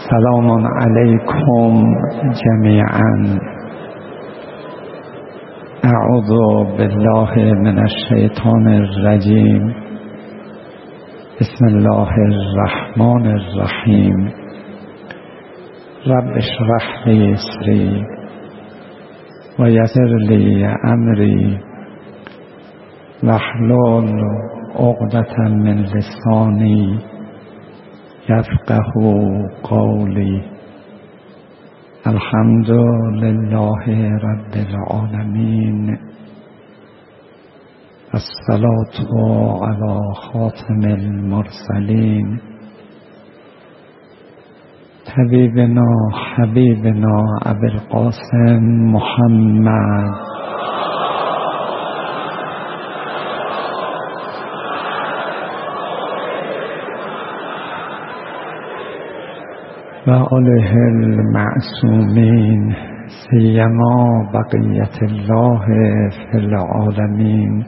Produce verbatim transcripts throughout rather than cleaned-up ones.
سلام علیکم جمیعا. اعوذ بالله من الشیطان الرجیم. بسم الله الرحمن الرحیم. رب اشرح لی صدری و یسر لی امری واحلل عقدة من لسانی یفقه قولی. الحمد لله رب العالمین. الصلاة علی خاتم المرسلین طبیبنا حبیبنا ابوالقاسم محمد و آله المعصومین سیما بقیت الله فی العالمین.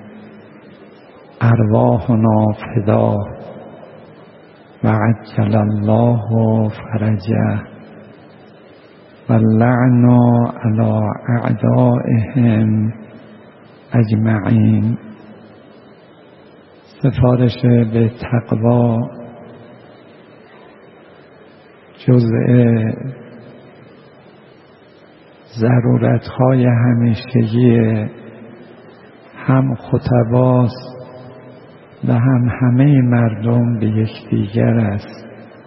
ارواحنا فدا و عجل الله فرجه و اللعن علی اعدائهم اجمعین. سفارش به تقوا جزء ضرورت‌های همیشگی هم خطباست و هم همه مردم به یکدیگر است.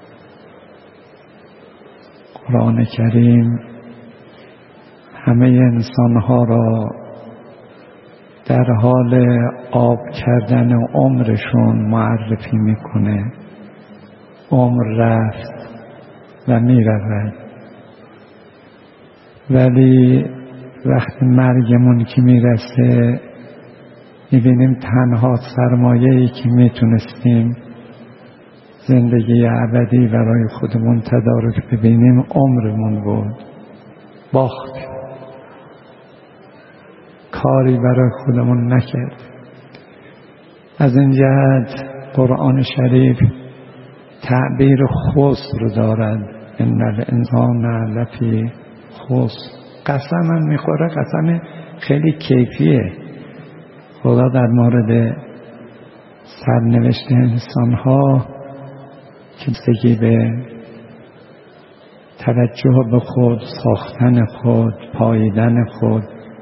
قرآن کریم همه انسان‌ها را در حال آب کردن عمرشون معرفی میکنه. عمر رفت و می رود، ولی وقتی مرگمون که می رسه می بینیم تنها سرمایه‌ای که می تونستیم زندگی ابدی برای خودمون تدارک ببینیم عمرمون بود. باخت، کاری برای خودمون نکرد. از این جهت قرآن شریف تعبیر خسر رو دارد. ان الانسان لفی خسر. قسم هم میخوره، قسم خیلی کیفیه. خدا در مورد سرنوشت انسان ها که بستگی به توجه به خود، ساختن خود، پاییدن خود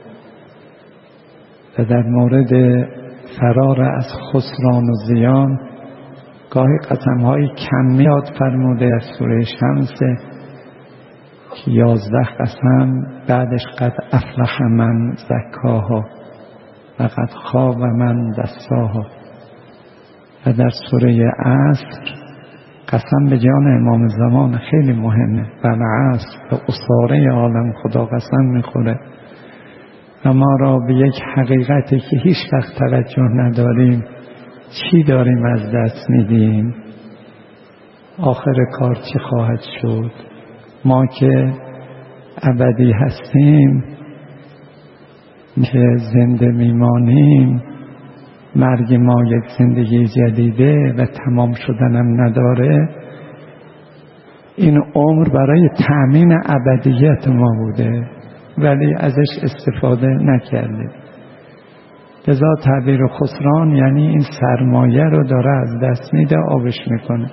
و در مورد فرار از خسران و زیان گاهی قسم‌های کم میاد فرموده. از سوره شمس که یازده قسم بعدش قد افلح من زکاها و قد خاب من دساها. و در سوره عصر قسم به جان امام زمان خیلی مهمه. و عصر به اساره عالم خدا قسم میخوره و ما را به یک حقیقتی که هیچ وقت توجه نداریم، چی داریم از دست میدیم، آخر کار چی خواهد شد. ما که ابدی هستیم، که زنده میمانیم، مرگ ما یک زندگی جدیده و تمام شدنم نداره. این عمر برای تأمین ابدیت ما بوده ولی ازش استفاده نکردیم. لذا تعبیر خسران یعنی این سرمایه رو داره از دست میده، آبش میکنه.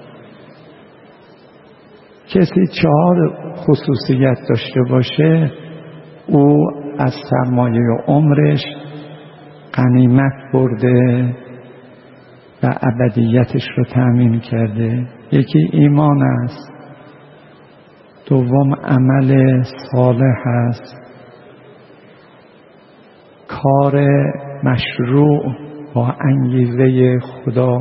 کسی چهار خصوصیت داشته باشه، او از سرمایه عمرش غنیمت برده و ابدیتش رو تأمین کرده. یکی ایمان است، دوم عمل صالح است، کار مشروع با انگیزه خدا،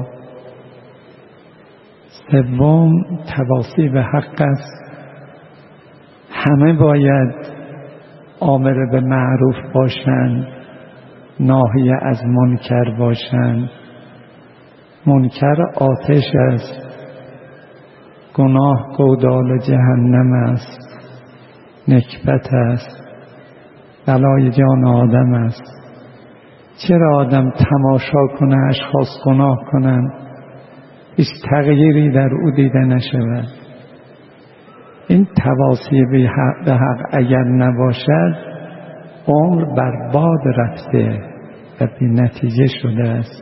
سوم تواصی به حق است. همه باید آمر به معروف باشند، ناهی از منکر باشند. منکر آتش است، گناه گودال جهنم است، نکبت است، بلای جان آدم است. چرا آدم تماشا کنه اشخاص گناه کنن، هیچ تغییری در او دیده نشود؟ این تواصی به حق, به حق اگر نباشد عمر برباد رفته و بی نتیجه شده است.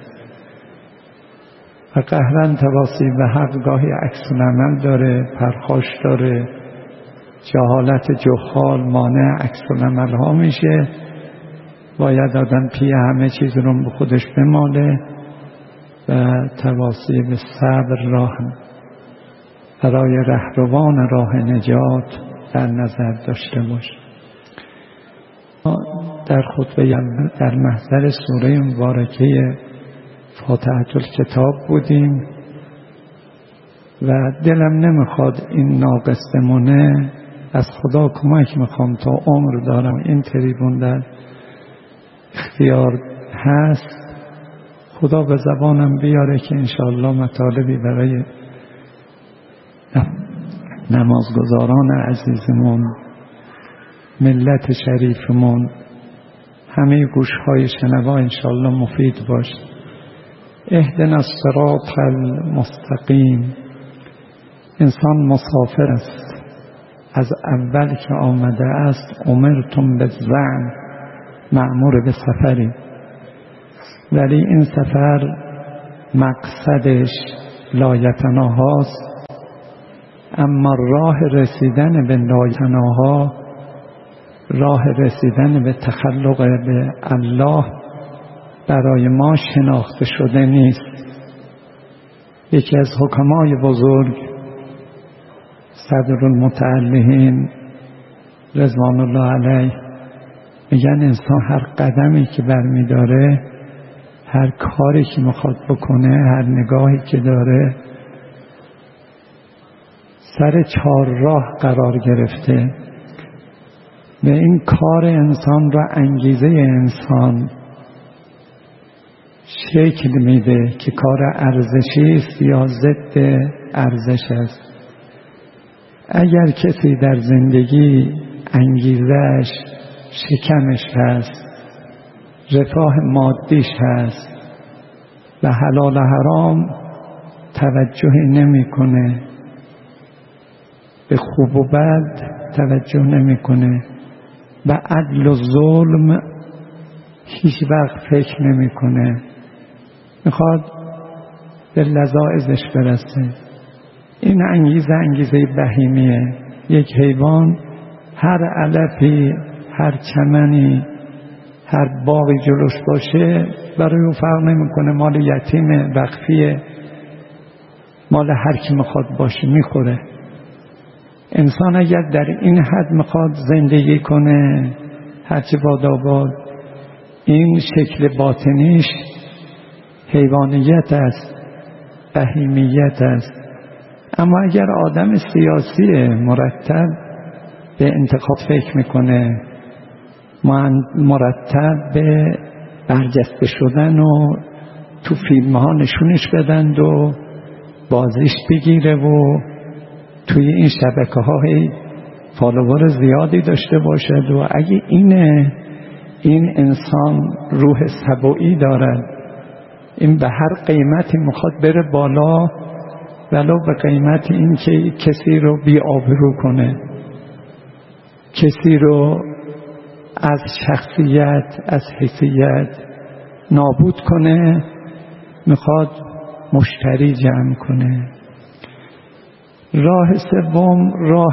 و قهرن تواصی به حق گاهی عکس العمل داره، پرخاش داره، جهالت جهال مانع عکس العمل ها میشه. باید آدم پی همه چیز رو به خودش بماله و تواصی به صبر راه برای رهروان راه نجات در نظر داشته باش. در خطبه در محضر سوره مبارکه فاتحه الکتاب بودیم و دلم نمیخواد این ناقص بمونه. از خدا کمک میخوام تا عمر دارم این تریبون در اختیار هست، خدا به زبانم بیاره که انشاءالله مطالبی برای نمازگزاران عزیزمون، ملت شریفمون، همه گوشهای شنوا انشاءالله مفید باشه. اهدنا الصراط المستقیم. انسان مسافر است، از اول که آمده است امرتم بالزعم، مأمور به سفری، ولی این سفر مقصدش لایتناهاست، اما راه رسیدن به لایتناها، راه رسیدن به تخلق به الله برای ما شناخته شده نیست. یکی از حکمای بزرگ صدر المتعلهین رضوان الله علیه میگن انسان هر قدمی که برمیداره، هر کاری که میخواد بکنه، هر نگاهی که داره، سر چهار راه قرار گرفته و این کار انسان را انگیزه انسان شکل میده که کار ارزشی است یا ضد ارزش است. اگر کسی در زندگی انگیزش شکمش هست، رفاه مادیش هست و حلال و حرام توجهی نمیکنه، به خوب و بد توجه نمیکنه، به عدل و ظلم هیچ وقت فکر نمیکنه، میخواد به لذایذش برسه، این انگیزه انگیزه بهیمیه. یک حیوان هر علفی، هر چمنی، هر باغی جلوش باشه برای اون فرق نمیکنه، مال یتیم، وقفیه، مال هر کی میخواد باشه میخوره. انسان اگر در این حد میخواد زندگی کنه، هرچه باداباد، این شکل باطنیش حیوانیت است، بهیمیت است. اما اگر آدم سیاسی مرتب به انتخاب فکر میکنه، مرتب به برجسته شدن و تو فیلم ها نشونش بدند و بازیش بگیره و توی این شبکه ها فالوور زیادی داشته باشد و اگه اینه، این انسان روح سبویی دارد، این به هر قیمتی میخواد بره بالا، ولو به قیمت این که کسی رو بی آبرو کنه، کسی رو از شخصیت، از حیثیت نابود کنه، میخواد مشتری جمع کنه. راه سوم راه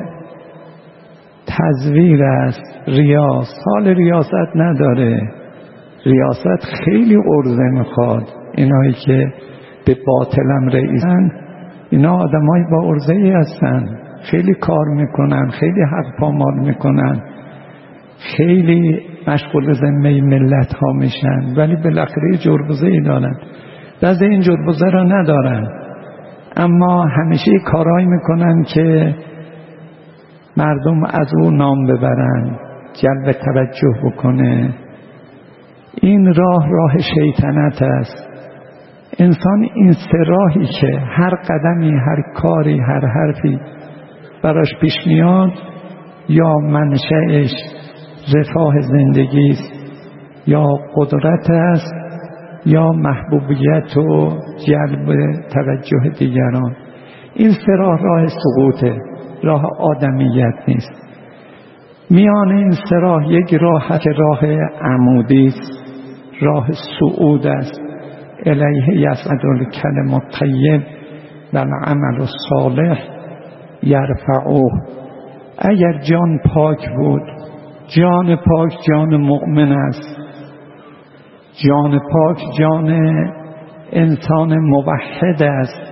تزویر است، ریاست. حال ریاست نداره، ریاست خیلی عرضه میخواد. اینایی که به باطلم رئیسن، اینا آدمای با عرضه ای هستن، خیلی کار میکنن، خیلی حق پامال میکنن، خیلی مشغول ذمه ملت ها میشن، ولی بالاخره جربوزه ای دارن. بعضی این جربوزه را ندارن، اما همیشه کارایی میکنن که مردم از او نام ببرن، جلب توجه بکنه. این راه راه شیطنت است. انسان این سه راهی که هر قدمی، هر کاری، هر حرفی براش پیش میاد، یا منشأش رفاه زندگی است، یا قدرت است، یا محبوبیت و جلب توجه دیگران. این سه راه راه سقوطه. راه آدمیت نیست. میان این سه راه یک راه که راه عمودی است، راه صعود است. الیه یصعد الکلم الطیب و العمل الصالح یرفعه. اگر جان پاک بود، جان پاک جان مؤمن است، جان پاک جان انسان موحد است.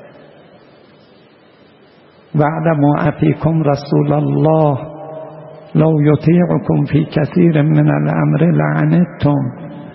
واعلموا فیکم رسول الله لو یطیعکم فی کثیر من الامر لعنتم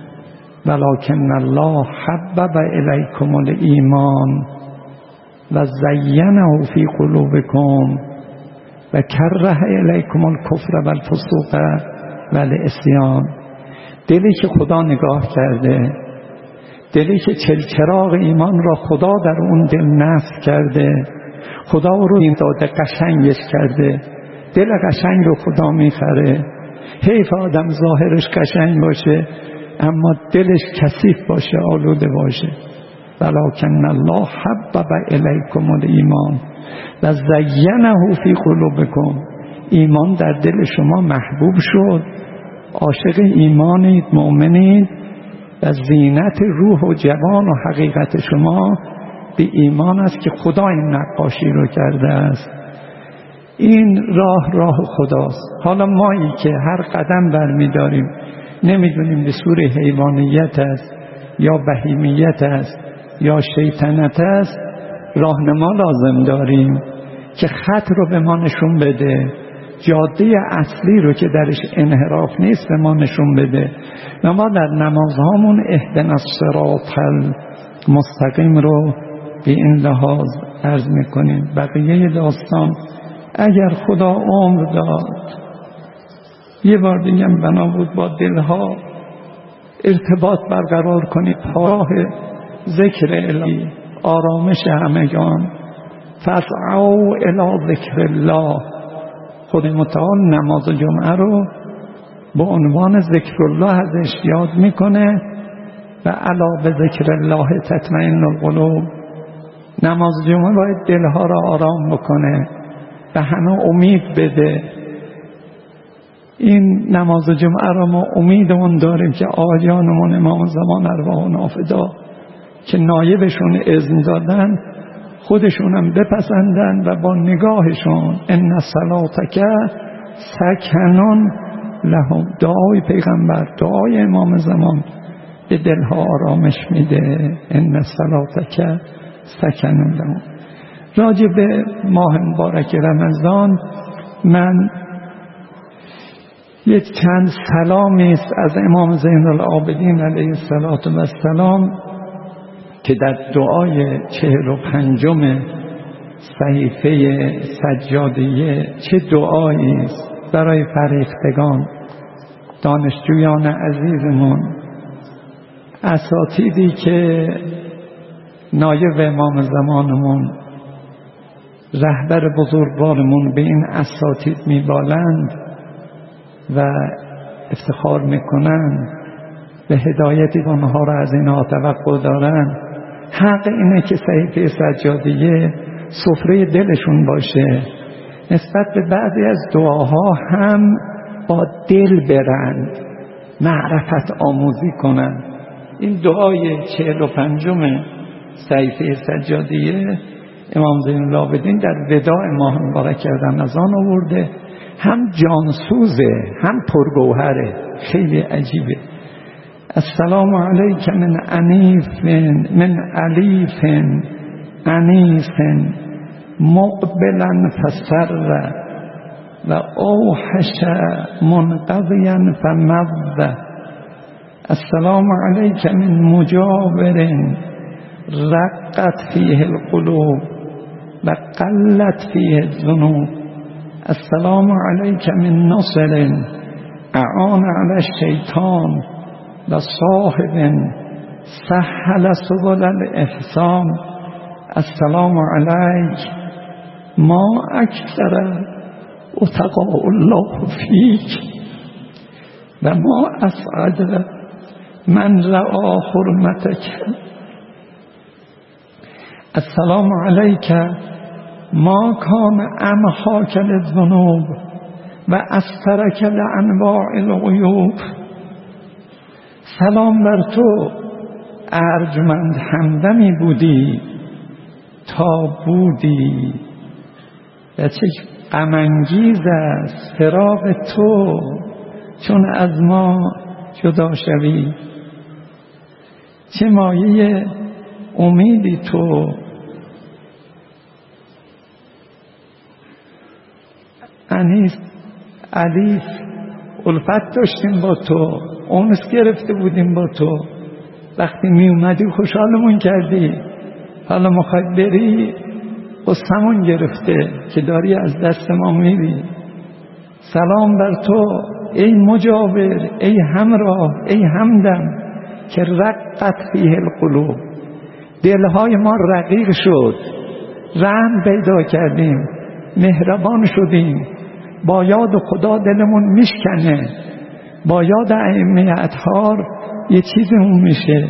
ولکن الله حبب الیکم الایمان و زینه فی قلوبکم و کره الیکم الکفر و الفسوق و العصیان. دلی که خدا نگاه کرده، دلی که چلچراغ ایمان را خدا در اون دل نصب کرده، خدا رو این داده قشنگش کرده، دل قشنگ رو خدا میخره. حیف آدم ظاهرش قشنگ باشه اما دلش کثیف باشه، آلوده باشه. ولکن الله حبب الیکم الایمان و زینه فی قلوبکم. ایمان در دل شما محبوب شد، عاشق ایمانید، مؤمنید و زینت روح و جوان و حقیقت شما به ایمان است که خدا این نقاشی رو کرده است. این راه راه خداست. حالا مایی که هر قدم برمیداریم نمیدونیم به صورت حیوانیت است یا بهیمیت است یا شیطنت است، راهنما لازم داریم که خط رو به ما نشون بده، جاده اصلی رو که درش انحراف نیست به ما نشون بده. و ما در نمازهامون اهدنا الصراط المستقیم رو به این لحاظ عرض میکنیم. بقیه داستان اگر خدا عمر داد یه بار دیگه بنا بود با دلها ارتباط برقرار کنید، راه ذکر الهی، آرامش همگان. فاسعوا الی ذکر الله. خود متعال نماز جمعه رو با عنوان ذکر الله ازش یاد میکنه و الا به ذکر الله تطمئن القلوب. نماز جمعه باید دلها را آرام بکنه و همه امید بده. این نماز جمعه را ما امیدمون داریم که آقایانمون امام زمان ارواحنا فدا که نایبشون اذن دادن خودشون هم بپسندن و با نگاهشون ان صلاتک سکنن لهم. دعای پیغمبر، دعای امام زمان به دلها آرامش میده. ان صلاتک سکنن لهم. راجع به ماه مبارک رمضان من یک چند سلامی است از امام زین العابدین علیه السلام که در دعای چهل و پنجم صحیفه سجادیه چه دعایی است برای فریختگان، دانشجویان عزیزمون، اساتیدی که نایب امام زمانمون، رهبر بزرگوارمون به این اساتید میبالند و افتخار میکنند و هدایتی اونها را از اینها توقع دارند. حق اینه که صحیفه سجادیه سفره دلشون باشه، نسبت به بعضی از دعاها هم با دل برند، معرفت آموزی کنند. این دعای چهل و پنجم صحیفه سجادیه امام زین العابدین در وداع ماه مبارک رمضان آورده. هم جانسوزه هم پرگوهره، خیلی عجیبه. السلام علیک من عنیف من علیف عنیف مقبلا فسر و اوحش منقضیا فمض. السلام علیک من مجاور رقت فیه القلوب و قلت فیه الذنوب. السلام علیک من نصر اعان علی الشیطان و صاحب سهل سبل الاحسان. السلام علیک ما اکثر اتقاء الله فیک و ما اسعد من رعا حرمتک. السلام علیک ما کان امحاک للذنوب و استرک لانواع العیوب. سلام بر تو ارجمند همدمی بودی تا بودی. و چه غم انگیز است فراق تو چون از ما جدا شوی. چه مایه امیدی تو. انیس علیس الفت داشتیم با تو، اونس گرفته بودیم با تو، وقتی می اومدی خوشحالمون کردی، حالا میخوای بری قصه‌مون گرفته که داری از دست ما میری. سلام بر تو ای مجاور، ای همراه، ای همدم که رقت فیه القلوب. دلهای ما رقیق شد، رحم پیدا کردیم، مهربان شدیم. با یاد خدا دلمون میشکنه، با یاد ائمه اطهار یه چیزمون میشه.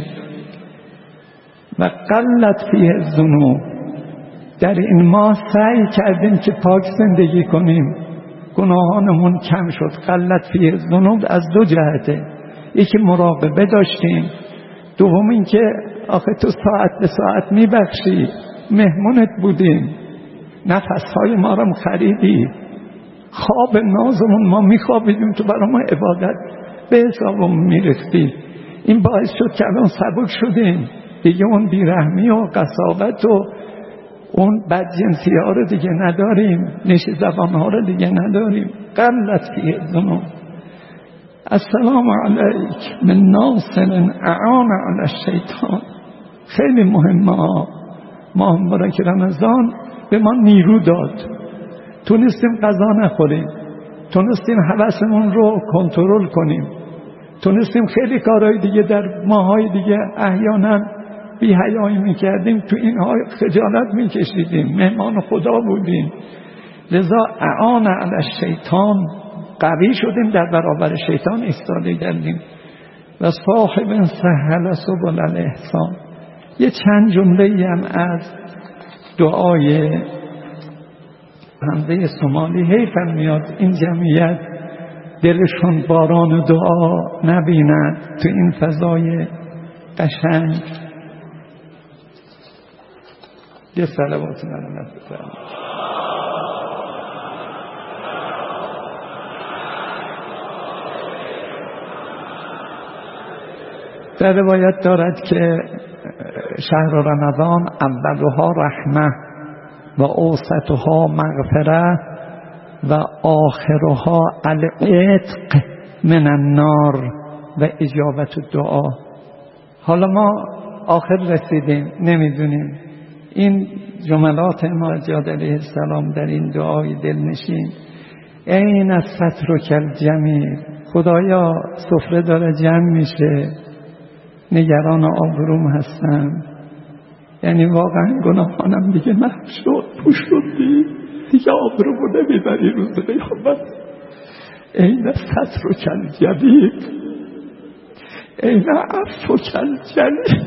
و قلت فیه الذنوب، در این ماه سعی کردیم که پاک زندگی کنیم، گناهانمون کم شد. قلت فیه الذنوب از دو جهته، یکی مراقبه داشتیم، دوم این که آخه تو ساعت به ساعت میبخشی، مهمونت بودیم، نفسهای ما رو خریدی، خواب نازمون ما میخوابیدیم تو برای ما عبادت به حسابمون میرفتی. این باعث شد که الان سبک شدیم دیگه، اون بیرحمی و قساوت و اون بدجنسی ها رو دیگه نداریم، نش زبان ها رو دیگه نداریم. قلت فیه الذنوب. السلام علیک من ناصر اعان علی الشیطان. خیلی مهمه ها. ماه مبارک رمضان به ما نیرو داد، تونستیم غذا نخوریم، تونستیم هوسمون رو کنترل کنیم، تونستیم خیلی کارهای دیگه در ماهای دیگه احیانا بی حیایی میکردیم، تو اینها خجالت میکشیدیم، مهمان خدا بودیم. لذا اعان علی الشیطان، قوی شدیم در برابر شیطان ایستاده کردیم. و صاحب سهل سبل الاحسان. یه چند جمله هم از دعای حمزه سومالی. حیفم میاد این جمعیت دلشون باران دعا نبیند تو این فضای قشنگ. یه صلوات نرمت بفرمایید. در روایت دارد که شهر رمضان اولها رحمه و اوسطها مغفره و آخرها العتق من النار و اجابت الدعا. حالا ما آخر رسیدیم، نمیدونیم این جملات امام جاد علیه السلام در این دعای دلنشین، این از سترک الجمیل، خدایا سفره داره جمع میشه، نگران آبروم هستم، یعنی واقعا گناهانم دیگه محو شد، پوش شد، دیگه آبرومو نمیبری روز قیامت. این سترک الجمیل، این عفوک الجلیل.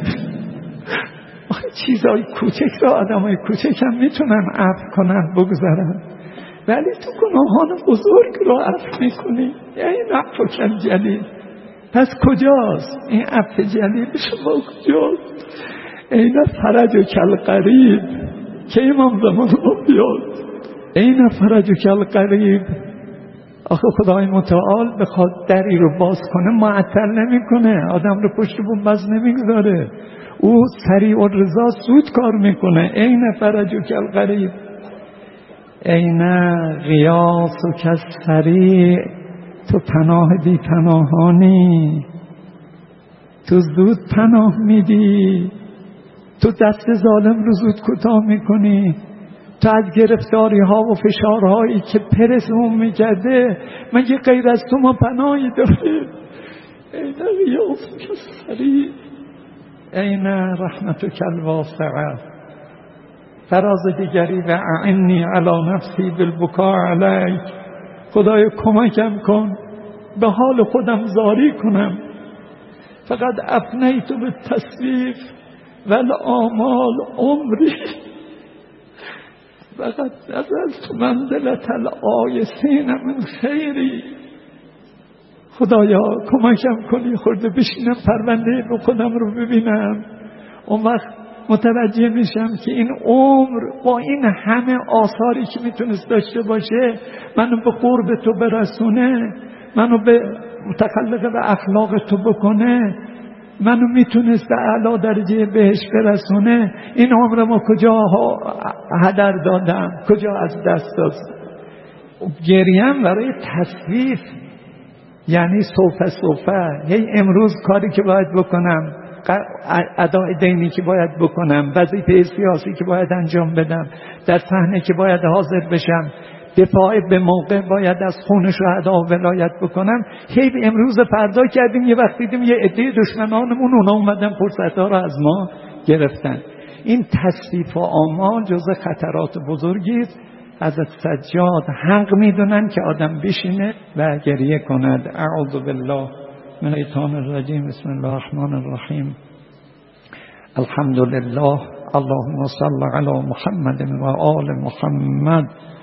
آخه چیزای کوچک را آدمای کوچک هم میتونن عفو کنن بگذارن، ولی تو گناهان بزرگ را عفو میکنی. این عفوک الجلیل. پس کجاست این عفو جلیل شما؟ کجاست؟ این فرجک القریب که امام زمان ما بیاد. این فرجک القریب. آخه خدای متعال بخواد دری رو باز کنه معطل نمی کنه، آدم رو پشت بنبست نمیگذاره، او سریع و رضا زود کار میکنه. این فرجک القریب. این غیاث و کس سریع، تو پناه بی پناهانی، تو زود پناه میدی، تو دست ظالم رو زود کوتاه میکنی، تو از گرفتاری ها و فشارهایی که پرسمون میکرده مگه غیر از تو ما پناهی داریم؟ این غیاث کسری، این رحمتک الواسعه. فراز دیگری و اعنی علی نفسی بالبکاء علیک، خدای کمکم کن به حال خودم زاری کنم. فقط افنیت به تصویف و الامال عمری. فقط نزلت منزلة الآیسین من خیری. خدایا کمکم کنی خورده بشینم پرونده رو خودم رو ببینم، اون وقت متوجه میشم که این عمر با این همه آثاری که میتونست داشته باشه منو به قرب تو برسونه، منو به متخلق به اخلاق تو بکنه، منو میتونست به اعلی درجه بهش برسونه، این عمر ما کجا هدر دادم، کجا از دست دادم. گریم برای تصویف، یعنی صوفه صوفه، هی امروز کاری که باید بکنم، ادای دینی که باید بکنم، وظیفه سیاسی که باید انجام بدم، در صحنه که باید حاضر بشم، دفاع به موقع باید از خون شهدا ولایت بکنم، هی امروز فردا کردیم. یه وقت دیدیم یه عده دشمنانمون اونا اومدن فرصت‌ها رو از ما گرفتن. این تصفیف و آمال جزء خطرات بزرگی است. حضرت سجاد حق میدونن که آدم بشینه و گریه کند. اعوذ بالله من الشیطان الرجیم. بسم الله الرحمن الرحیم. الحمد لله اللهم صل علی محمد و آل محمد.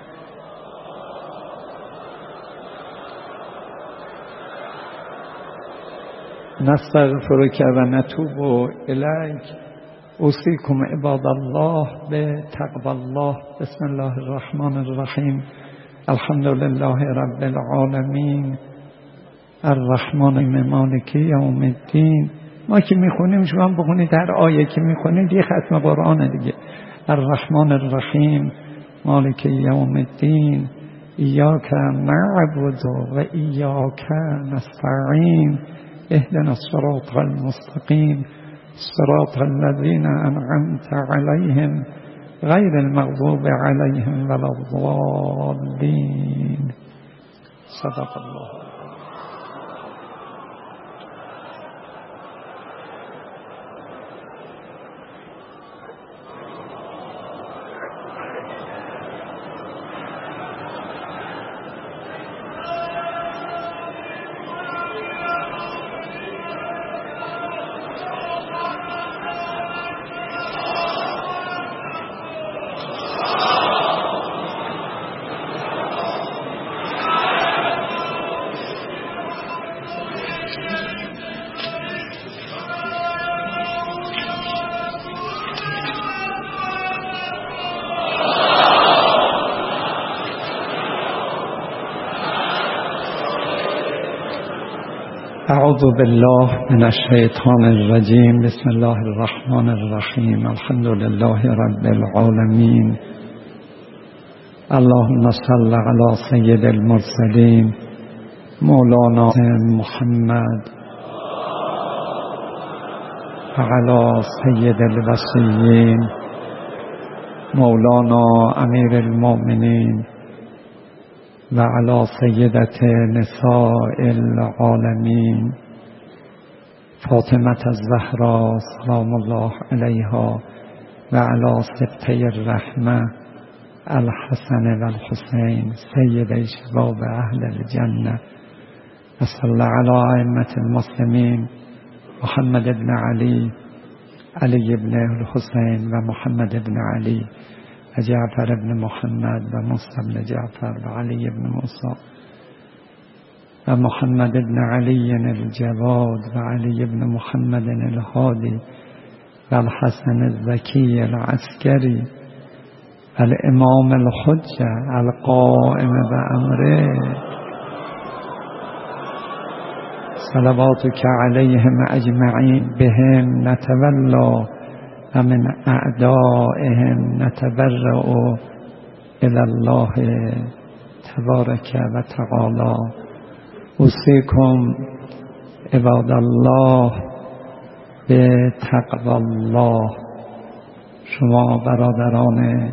نستغفرک و نتوب الیک. اوصیکم عباد الله به تقوی الله. بسم الله الرحمن الرحیم. الحمد لله رب العالمین الرحمن مالک یوم الدین. ما که میخونیم شما بخونید، در آیه که میخونید یه ختم قرآن دیگه. الرحمن الرحیم مالک یوم الدین ایاک نعبد و ایاک نستعین اهدنا الصراط المستقیم صراط الذین انعمت علیهم غیر المغضوب علیهم ولا الضالین. صدق الله. اعوذ بالله من الشیطان الرجیم. بسم الله الرحمن الرحیم. الحمد لله رب العالمین. اللهم صل علی سید المرسلین مولانا محمد و علی سید الوصیین مولانا امیر المؤمنین و علی سیدت نساء العالمین فاطمه الزهرا سلام الله علیها و علی سبطی الرحمه الحسن و الحسین سید شباب اهل الجنه. و صلی علی ائمه المسلمین محمد بن علی علی بن الحسین و محمد بن علی و جعفر بن محمد و موسی بن جعفر و علی بن موسی و محمد بن علی الجواد و علی بن محمد الهادی و الحسن الزکی العسکری و الامام الحجه القائم بأمره صلواتک علیهم اجمعین بهم نتولا و من اعدائهم نتبرأ الی الله تبارک و تعالی. اوصیکم عباد الله به تقوی الله. شما برادران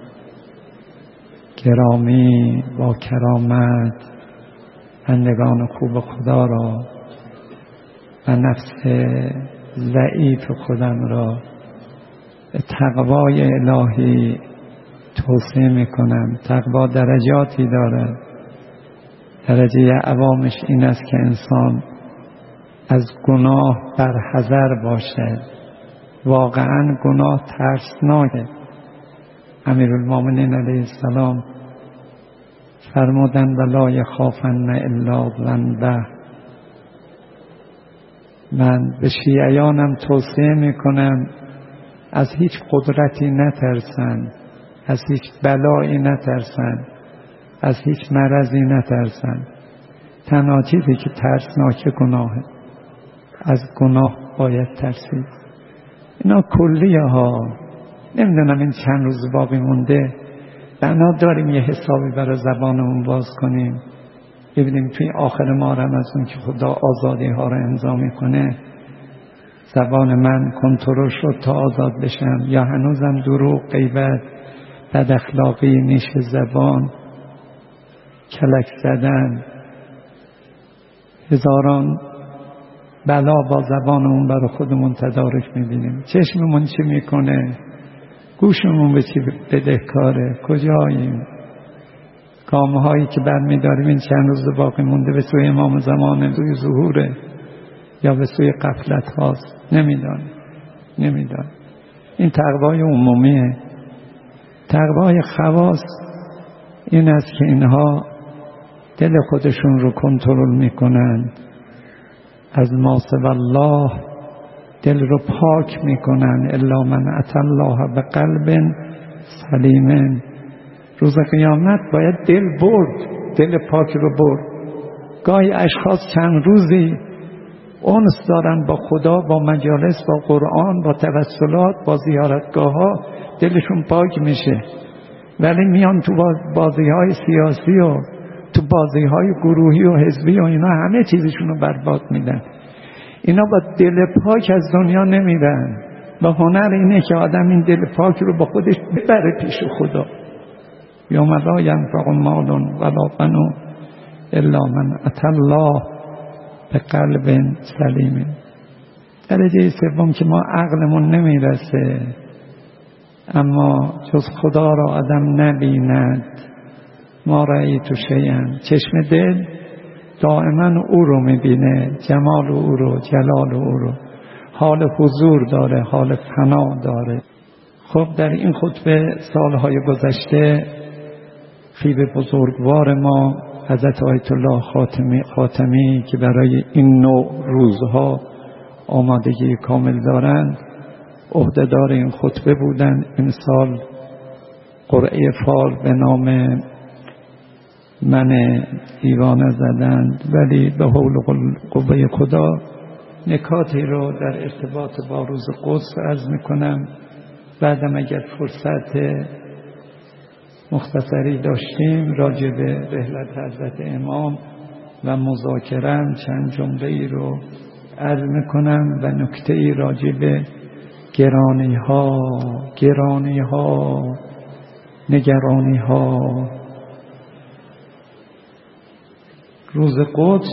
گرامی با کرامت، بندگان خوب خدا را و نفس ضعیف خودم را به تقوای الهی توصیه میکنم. تقوا درجاتی داره. درجه عوامش این است که انسان از گناه برحذر باشه. واقعا گناه ترسناکه، امیرالمومنین علیه السلام فرمودن ولا یخافن الا ذنبه. من به شیعیانم توصیه میکنم از هیچ قدرتی نترسن، از هیچ بلایی نترسن، از هیچ مرضی نترسن. تنها چیزی که ترسناک گناهه، از گناه باید ترسید. اینا کلیه ها. نمیدونم این چند روز باقی مونده بنا داریم یه حسابی برای زبانمون باز کنیم، ببینیم توی آخر ماه رمضان که خدا آزادی ها رو امضا میکنه زبان من کنترل شد تا آزاد بشم، یا هنوزم دروغ، غیبت، بد اخلاقی، نیش زبان، کلک زدن، هزاران بلا با زبانمون برای خودمون تدارک میبینیم. چشممون چی میکنه؟ گوشمون به چی بدهکاره؟ کجاییم؟ گامهایی که برمیداریم این چند روز باقی مونده به سوی امام زمان، به سوی ظهوره یا به سوی غفلت هاست؟ نمیدان نمیدان این تقوای عمومیه. تقوای خواص این است که اینها دل خودشون رو کنترل میکنن، از ما سوی الله دل رو پاک میکنن. الا من اتى الله بقلب سلیم. روز قیامت باید دل برد، دل پاک رو برد. گاهی اشخاص چند روزی انس دارن با خدا، با مجالس، با قرآن، با توسلات، با زیارتگاه ها، دلشون پاک میشه، ولی میان تو بازی های سیاسی و تو بازی های گروهی و حزبی و اینا همه چیزشون رو برباد میدن. اینا با دل پاک از دنیا نمیرن. و هنر اینه که آدم این دل پاک رو با خودش ببره پیش خدا. یوم لا ینفع مال ولا بنون الا من اتى الله بقلب سلیم. درجه سوم که ما عقلمون نمیرسه، اما جز خدا را آدم نبیند. ما رأیت شیئا، چشم دل دائما او رو میبینه، جمال او رو، جلال او رو، حال حضور داره، حال فنا داره. خب در این خطبه سالهای گذشته خیب بزرگوار ما حضرت آیت الله خاتمی, خاتمی که برای این نوع روزها آمادگی کامل دارند عهدهدار این خطبه بودند. این سال قرعه فال به نام من دیوانه زدند، ولی به حول قوه خدا نکاتی رو در ارتباط با روز قدس عرض میکنم. بعدم اگر فرصت مختصری داشتیم راجع به رحلت حضرت امام و مذاکرم چند جمله ای رو عرض میکنم و نکته ای راجع به گرانی ها گرانی ها نگرانی ها. روز قدس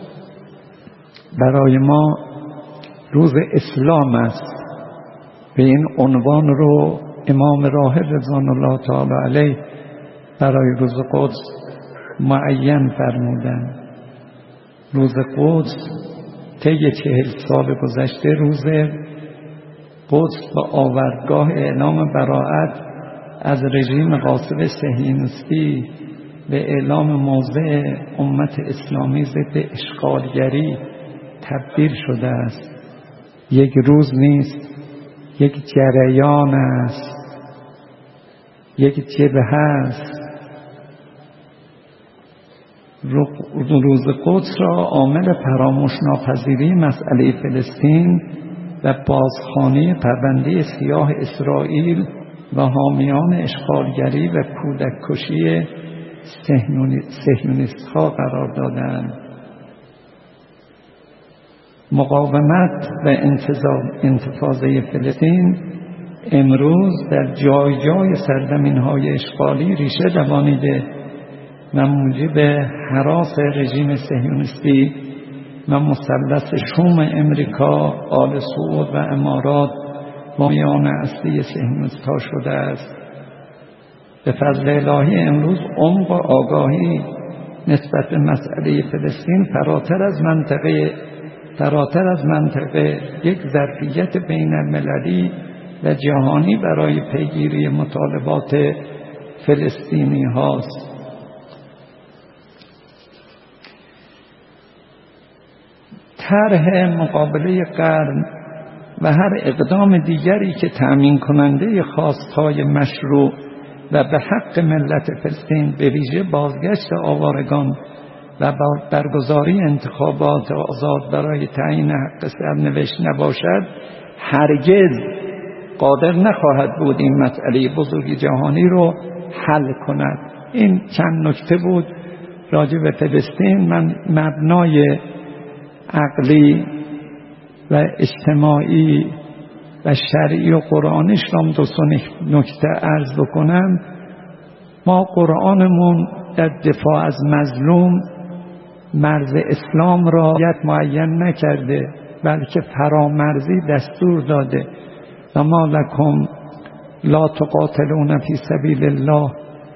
برای ما روز اسلام است. به این عنوان رو امام راحل رضوان الله تعالی علیه برای روز قدس معین فرمودن. روز قدس طی چهل سال گذشته روز قدس و آوردگاه اعلام براءت از رژیم غاصب صهیونیستی به اعلام موضع امت اسلامی ضد اشغالگری تبدیل شده است. یک روز نیست، یک جریان است، یک جبهه است. روز قدس را عامل فراموش ناپذیری مسئله فلسطین و بازخوانی پرونده سیاه اسرائیل و حامیان اشغالگری و کودک کشی صهیونیست ها قرار دادند. مقاومت و انتفاضه فلسطین امروز در جای جای سرزمین های اشغالی ریشه دوانیده و موجب هراس رژیم صهیونیستی و مثلث شوم امریکا، آل سعود و امارات حامیان اصلی صهیونیست ها شده است. به فضل الهی امروز عمق و آگاهی نسبت به مسئله فلسطین فراتر از منطقه فراتر از منطقه یک ظرفیت بین المللی و جهانی برای پیگیری مطالبات فلسطینی هاست. طرح مقابله قرن و هر اقدام دیگری که تأمین کننده خواستهای مشروع و به حق ملت فلسطین به ویژه بازگشت آوارگان و برگزاری انتخابات آزاد برای تعیین حق سرنوشت نباشد، هرگز قادر نخواهد بود این مسئله بزرگ جهانی رو حل کند. این چند نکته بود راجع به فلسطین. من مبنای عقلی و اجتماعی و شرعی و قرآنیش را دو سه نکته عرض بکنم. ما قرآنمون در دفاع از مظلوم مرز اسلام را یت معین نکرده، بلکه فرامرزی دستور داده. و ما لکم لا تقاتلون فی سبیل الله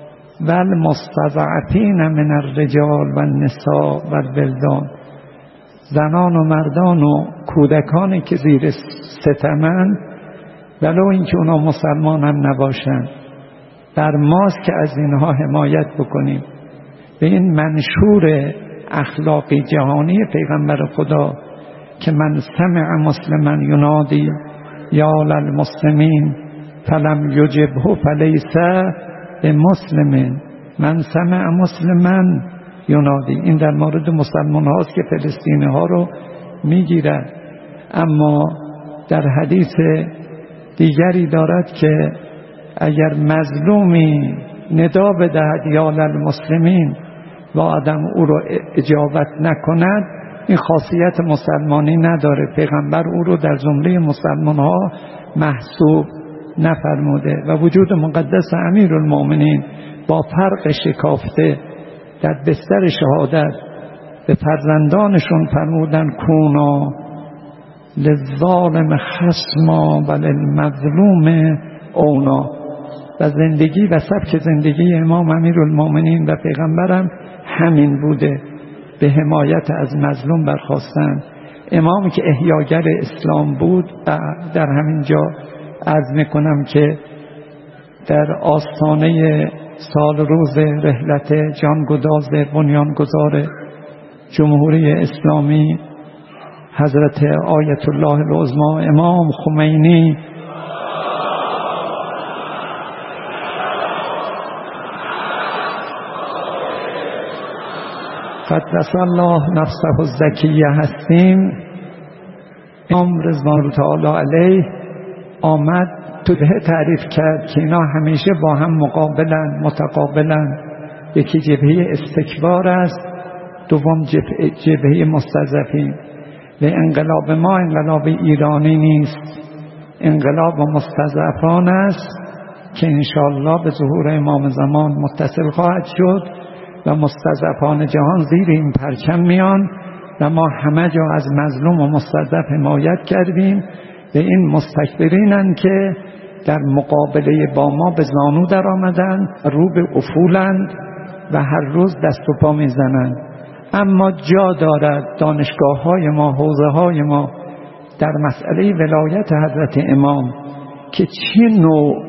والمستضعفین من الرجال والنساء والولدان، زنان و مردان و کودکانی که زیر ستمند ولو اینکه اونا مسلمان هم نباشند، در ماست که از اینها حمایت بکنیم. به این منشور اخلاقی جهانی پیغمبر خدا که من سمع مسلما ینادی یا للمسلمین فلم یجبه فلیس بمسلم، من سمع مسلما ینادی، این در مورد مسلمان هاست که فلسطینی ها رو میگیرد. اما در حدیث دیگری دارد که اگر مظلومی ندا بدهد یا للمسلمین و آدم او رو اجابت نکند، این خاصیت مسلمانی نداره. پیغمبر او رو در جمله مسلمان ها محسوب نفرموده. و وجود مقدس امیرالمومنین با فرق شکافته در بستر شهادت به فرزندانشون فرمودن کونا للظالم خصما و للمظلوم اونا. و زندگی و سبک زندگی امام امیرالمومنین و پیغمبرم همین بوده، به حمایت از مظلوم برخواستن. امامی که احیاگر اسلام بود و در همین جا عرض میکنم که در آستانه سال روز رحلت جانگداز بنیانگذار جمهوری اسلامی حضرت آیت الله العظمی امام خمینی قدس الله نفسه الزکیه هستیم، امام رضوان تعالی علیه آمد تو ده تعریف کرد که اینا همیشه با هم مقابلن متقابلن. یکی جبهه استکبار است، دوم جبهه, جبهه مستضعفین. و انقلاب ما انقلاب ایرانی نیست، انقلاب مستضعفان است که انشاءالله به ظهور امام زمان متصل خواهد شد و مستضعفان جهان زیر این پرچم میان و ما همه جا از مظلوم و مستضعف حمایت کردیم. به این مستکبرینن که در مقابله با ما به زانو در آمدن، رو به افولند و هر روز دست و پا میزنند. اما جا دارد دانشگاه های ما، حوزه های ما در مسئله ولایت حضرت امام که چه نوع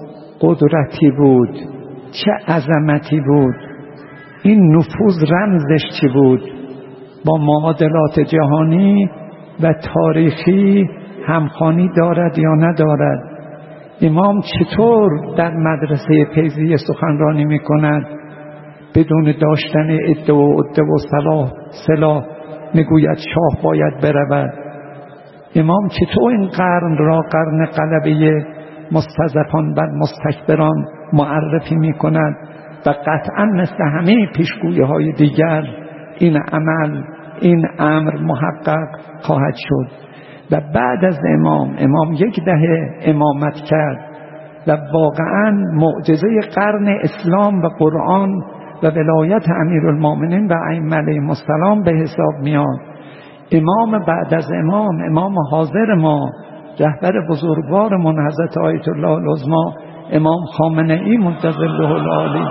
قدرتی بود، چه عظمتی بود، این نفوذ رمزش چی بود، با معادلات جهانی و تاریخی همخوانی دارد یا ندارد. امام چطور در مدرسه پیزی سخنرانی می کند بدون داشتن عده و عده و سلاح سلاح میگوید شاه باید برود. امام چطور این قرن را قرن غلبه مستضعفان و مستکبران معرفی می کند و قطعا مثل همه پیشگویی های دیگر این عمل این امر محقق خواهد شد. و بعد از امام امام یک دهه امامت کرد و واقعا معجزه قرن اسلام و قرآن و ولایت امیرالمومنین و ائمه علیهم السلام به حساب میاد. امام بعد از امام، امام حاضر ما، رهبر بزرگوارمون حضرت آیت الله العظمی امام خامنه ای مجدد العالی،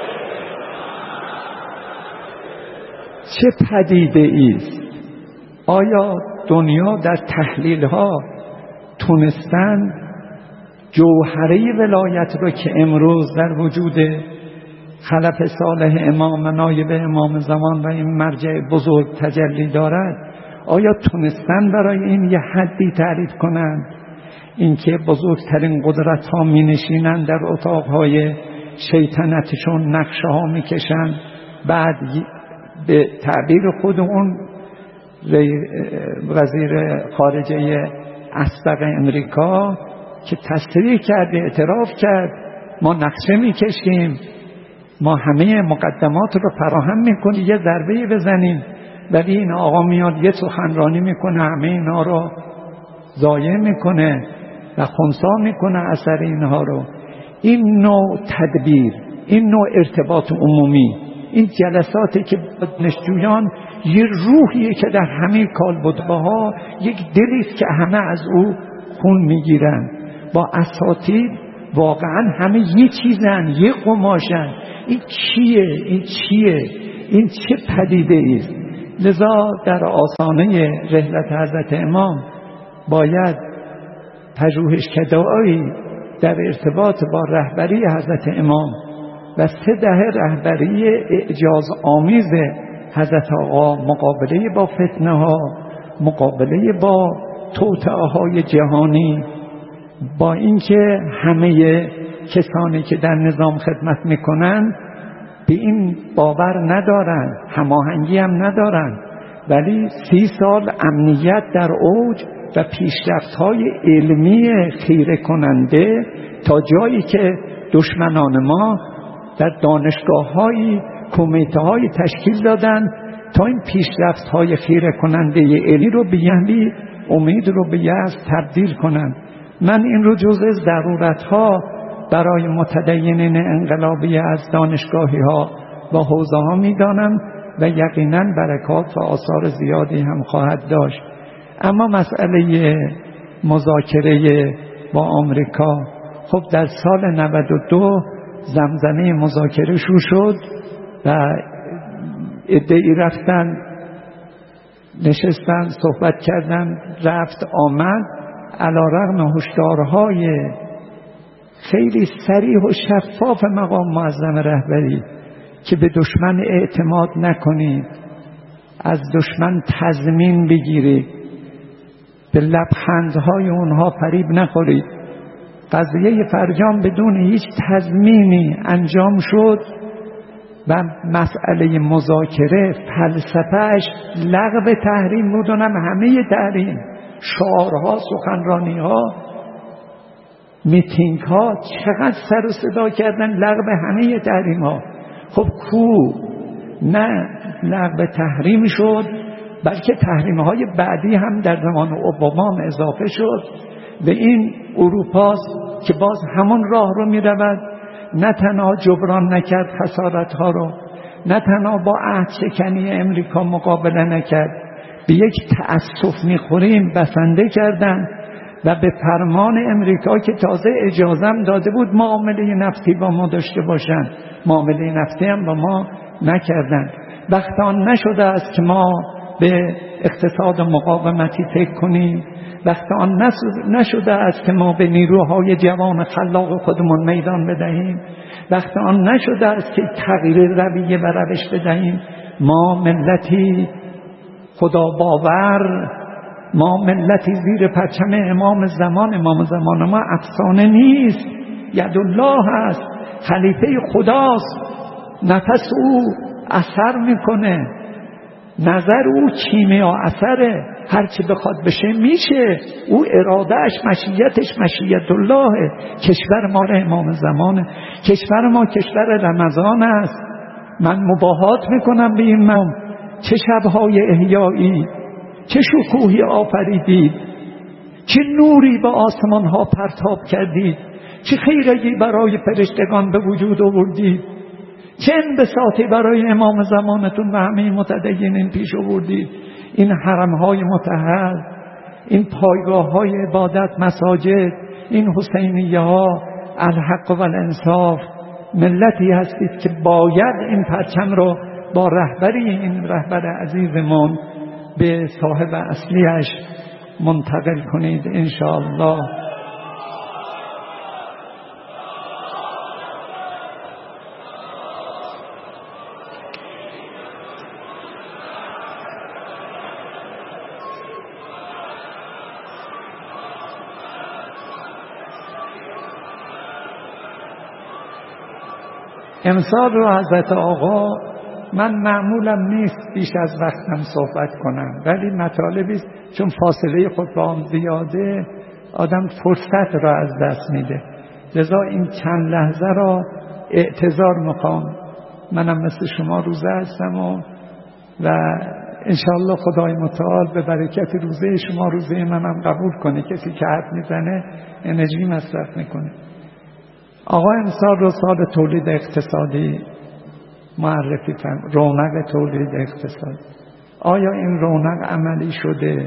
چه پدیده ایست؟ آیا دنیا در تحلیل ها تونستن جوهره ولایت رو که امروز در وجود خلف صالح امام و نایب امام زمان و این مرجع بزرگ تجلی دارد، آیا تونستن برای این یه حدی تعریف کنند؟ اینکه بزرگترین قدرت ها می نشینند در اتاق های شیطنتشون، نقشه ها می کشند، بعد به تعبیر خود اون وزیر خارجه اسبق امریکا که تصریح کرده، اعتراف کرد، ما نقشه می کشیم، ما همه مقدمات رو فراهم میکنیم، یه ضربه بزنیم، ولی این آقا میاد یه سخنرانی میکنه، همه اینا رو ضایع میکنه و خنثی میکنه اثر اینها رو. این نوع تدبیر، این نوع ارتباط عمومی، این جلساتی که دانشجویان یه روحیه که در همه کالبدها یک دلیست که همه از او خون میگیرن. با اساتید واقعا همه یه چیزن، یه قماشن. این چیه؟ این چیه؟ این چه پدیده است؟ لذا در آستانه رحلت حضرت امام باید پژوهشکده‌ای در ارتباط با رهبری حضرت امام و سه دهه رهبری اعجاز آمیز حضرت آقا، مقابله با فتنه ها، مقابله با توطئه های جهانی، با اینکه همه کسانی که در نظام خدمت میکنند به این باور ندارند، هماهنگی هم ندارند، ولی سی سال امنیت در اوج و پیشرفت‌های علمی خیره کننده تا جایی که دشمنان ما در دانشگاه‌های کمیته‌های تشکیل دادن تا این پیشرفت‌های خیره کننده علمی رو به یعنی امید رو به یأس تبدیل کنند. من این رو جزء ضرورت‌ها برای متدینین انقلابی از دانشگاهی ها و حوزه ها می دانم و یقینا برکات و آثار زیادی هم خواهد داشت. اما مسئله مذاکره با آمریکا، خب در سال نود و دو زمزمه مذاکره شروع شد و عده‌ای رفتن نشستن صحبت کردن، رفت آمد، علی‌رغم هشدارهای خیلی صریح و شفاف مقام معظم رهبری که به دشمن اعتماد نکنید، از دشمن تضمین بگیرید، به لبخندهای اونها فریب نخورید. قضیه فرجام بدون هیچ تضمینی انجام شد و مسئله مذاکره فلسفهش لغو تحریم بود، اونم همه تحریم، شعارها، سخنرانیها، میتینگ ها، چقدر سر و صدا کردن لغو همه تحریم ها. خب کو؟ نه لغو تحریم شد، بلکه تحریم های بعدی هم در زمان اوباما اضافه شد و این اروپاست که باز همون راه رو می رود. نه تنها جبران نکرد خسارت ها رو، نه تنها با عهد شکنی امریکا مقابله نکرد، به یک تأسف میخوریم بسنده کردن و به فرمان امریکا که تازه اجازم داده بود معامله نفتی با ما داشته باشن، معامله نفتی هم با ما نکردن. وقت آن نشده است که ما به اقتصاد مقاومتی فکر کنیم، وقت آن نشده است که ما به نیروهای جوان خلاق خودمون میدان بدهیم، وقت آن نشده است که تغییر رویه و روش بدهیم. ما ملتی خدا باور، ما ملتی زیر پرچم امام زمان. امام زمان ما افسانه نیست، یدالله است، خلیفه خداست، نفس او اثر میکنه، نظر او کیمیا اثره، هرچی بخواد بشه میشه، او ارادهش مشیتش مشیت الله. کشور ما را امام زمانه، کشور ما کشور رمضان است. من مباهات میکنم به این امام، چه شبهای احیایی، چه شکوهی آفریدید، چه نوری به آسمان ها پرتاب کردید، چه خیرگی برای فرشتگان به وجود آوردید، چه انبساطی برای امام زمانتون و همه متدینین پیش آوردید. این حرمهای مطهر، این پایگاه های عبادت، مساجد، این حسینیه ها، الحق و الانصاف، ملتی هستید که باید این پرچم رو با رهبری این رهبر عزیزمون به صاحب اصلیش منتقل کنید انشاءالله. امسال رو حضرت آقا من معمولم نیست بیش از وقتم صحبت کنم، ولی مطالبی است چون فاصله خود با هم زیاده آدم فرصت را از دست میده، لذا این چند لحظه را اعتذار میخوام. منم مثل شما روزه هستم و و انشاءالله خدای متعال به برکت روزه شما روزه منم قبول کنه. کسی که حرف میزنه انرژی مصرف میکنه. آقا امسال رو سال تولید اقتصادی معرفی فرم، رونق تولید اقتصادی. آیا این رونق عملی شده؟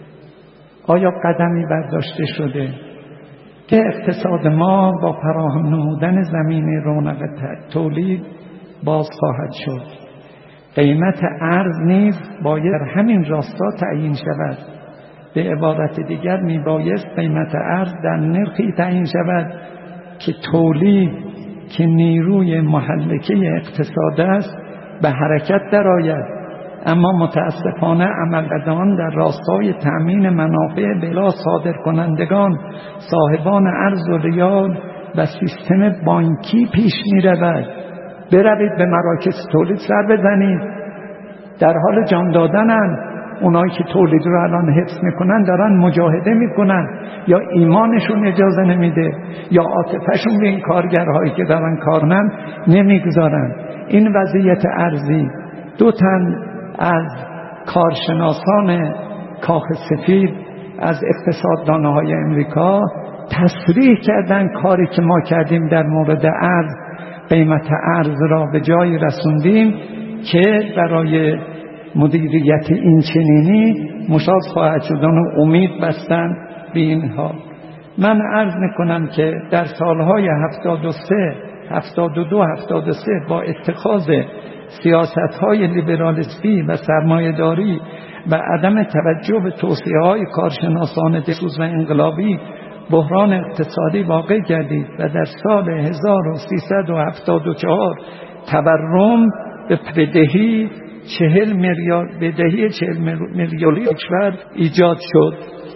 آیا قدمی برداشته شده که اقتصاد ما با فراهم نمودن زمینه رونق تولید باز خواهد شد؟ قیمت ارز نیز باید در همین راستا تعیین شود. به عبارت دیگر میبایست قیمت ارز در نرخی تعیین شود که تولید که نیروی محرکه اقتصاد است به حرکت درآید. اما متاسفانه عملکردان در راستای تأمین منافع بلا صادر کنندگان، صاحبان ارز و ریال و سیستم بانکی پیش می رود. بروید به مراکز تولید سر بزنید، در حال جان دادنن. اونایی که تولید رو الان حفظ میکنن دارن مجاهده میکنن، یا ایمانشون اجازه نمیده یا عاطفه‌شون به این کارگرهایی که دارن کارنن نمیگذارن. این وضعیت ارزی دو تن از کارشناسان کاخ سفید از اقتصاددانهای امریکا تصریح کردن کاری که ما کردیم در مورد ارز، قیمت ارز را به جای رسوندیم که برای مدیریت این چنینی مشاز خواهد شدن و امید بستن به اینها. من عرض میکنم که در سالهای هفتاد و سه، هفتاد و دو، هفتاد و سه با اتخاذ سیاستهای لیبرالیستی و سرمایه‌داری و عدم توجه به توصیه‌های کارشناسان دلسوز و انقلابی بحران اقتصادی واقع گردید و در سال هزار و سیصد و هفتاد و چهار تورم به بدهی چهل میلیارد بدهی چهل میلیاردی کشور ایجاد شد.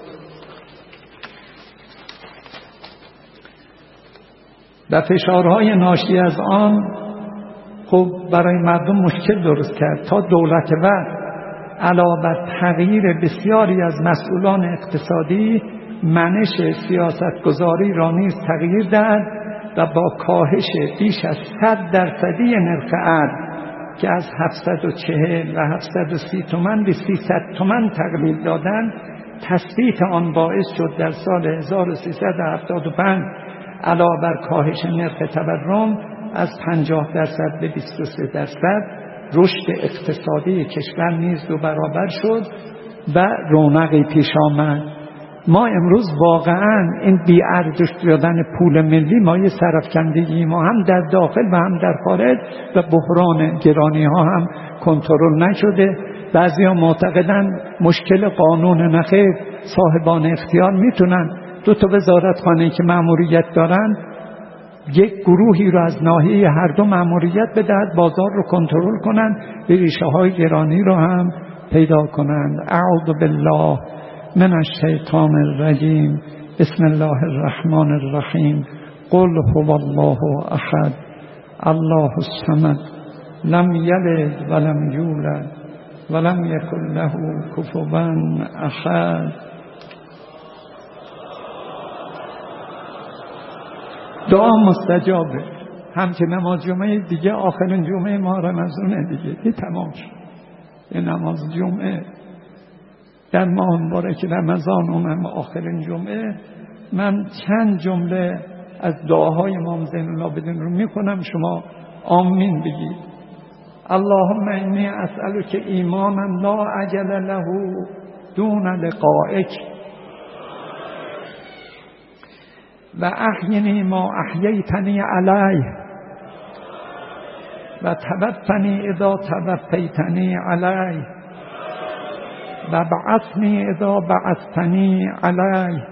و فشارهای ناشی از آن خب برای مردم مشکل درست کرد تا دولت وقت علاوه بر تغییر بسیاری از مسئولان اقتصادی منش سیاستگذاری را نیز تغییر داد و با کاهش بیش از صد درصدی نرخ ارز که از هفتصد و چهل و هفتصد و سی تومان به سیصد تومان تقلیل دادن، تثبیت آن باعث شد در سال هزار و سیصد و هفتاد و پنج علاوه بر کاهش نرخ تورم از پنجاه درصد به بیست و سه درصد رشد اقتصادی کشور نیز دو برابر شد و رونقی پیش آمد. ما امروز واقعا این بی‌ارزش شدن پول ملی مایه سرفکندگی ما هم در داخل و هم در خارج و بحران گرانی ها هم کنترل نشده. بعضیا معتقدن مشکل قانون نخیر، صاحبان اختیار میتونن دو تا وزارتخانه‌ای که مأموریت دارن یک گروهی رو از ناحیه هر دو مأموریت بدهد، بازار رو کنترل کنن، به ریشه های گرانی رو هم پیدا کنند. اعوذ بالله من الشیطان الرجیم. بسم الله الرحمن الرحیم. قل هو الله احد الله الصمد لم یلد ولم یولد ولم یکن له کفوا احد. دعا مستجابه. هم که نماز جمعه دیگه آخرین جمعه ماه رمضان دیگه دی تمام شد. این نماز جمعه در ماه مبارک رمضان اونم آخرین جمعه. من چند جمله از دعاهای امام زین العابدین رو میکنم، شما آمین بگید. اللهم انی اسألک ایمانا لا عجل له دون لقائک و احینی ما احییتنی علیه و توفنی اذا توفیتنی علیه و بعثنی اذا بعثتنی علیه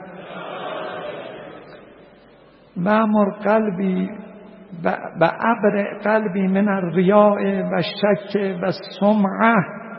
و امر قلبی و ابر قلبی من الریاء و شک و سمعه.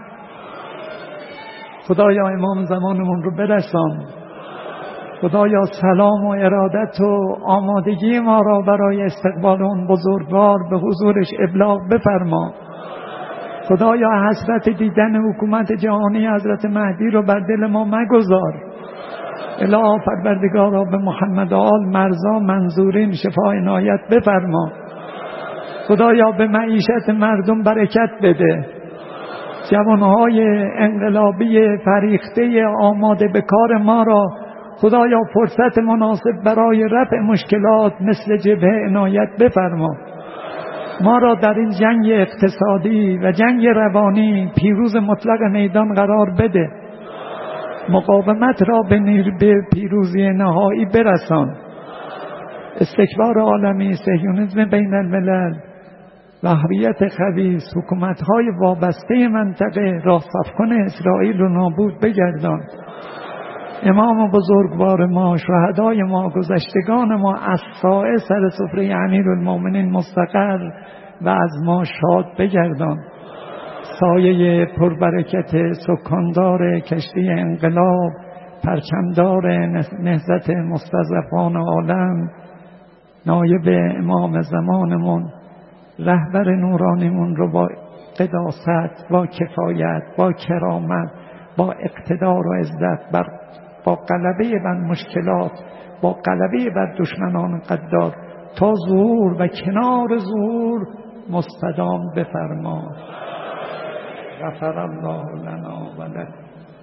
خدایا امام زمانمون رو برسان. خدایا سلام و ارادت و آمادگی ما را برای استقبال اون بزرگوار به حضورش ابلاغ بفرما. خدایا حسرت دیدن حکومت جهانی حضرت مهدی رو بر دل ما مگذار. الها پروردگارا به محمد آل مرزا منظورین شفا عنایت بفرما. خدایا به معیشت مردم برکت بده. جوانهای انقلابی فریخته آماده به کار ما را خدایا فرصت مناسب برای رفع مشکلات مثل جبهه عنایت بفرما. ما را در این جنگ اقتصادی و جنگ روانی پیروز مطلق میدان قرار بده. مقاومت را به پیروزی نهایی برسان. استکبار عالمی، صهیونیسم بین الملل، وهابیت خبیث، حکومت‌های وابسته منطقه، راه‌صفکن اسرائیل رو نابود بگردان. امام بزرگوار ما، شهدای ما، گذشتگان ما از سایه سر سفره امیرالمومنین مستقر و از ما شاد بگردان. سایه پربرکت سکاندار کشتی انقلاب، پرچمدار نهضت مستضعفان عالم، نایب امام زمانمون، رهبر نورانیمون رو با قداست، با کفایت، با کرامت، با اقتدار و عزت بر با غلبه بر مشکلات، با غلبه بر دشمنان قدار تا ظهور و کنار ظهور مستدام بفرما. غفر الله لنا و لکم.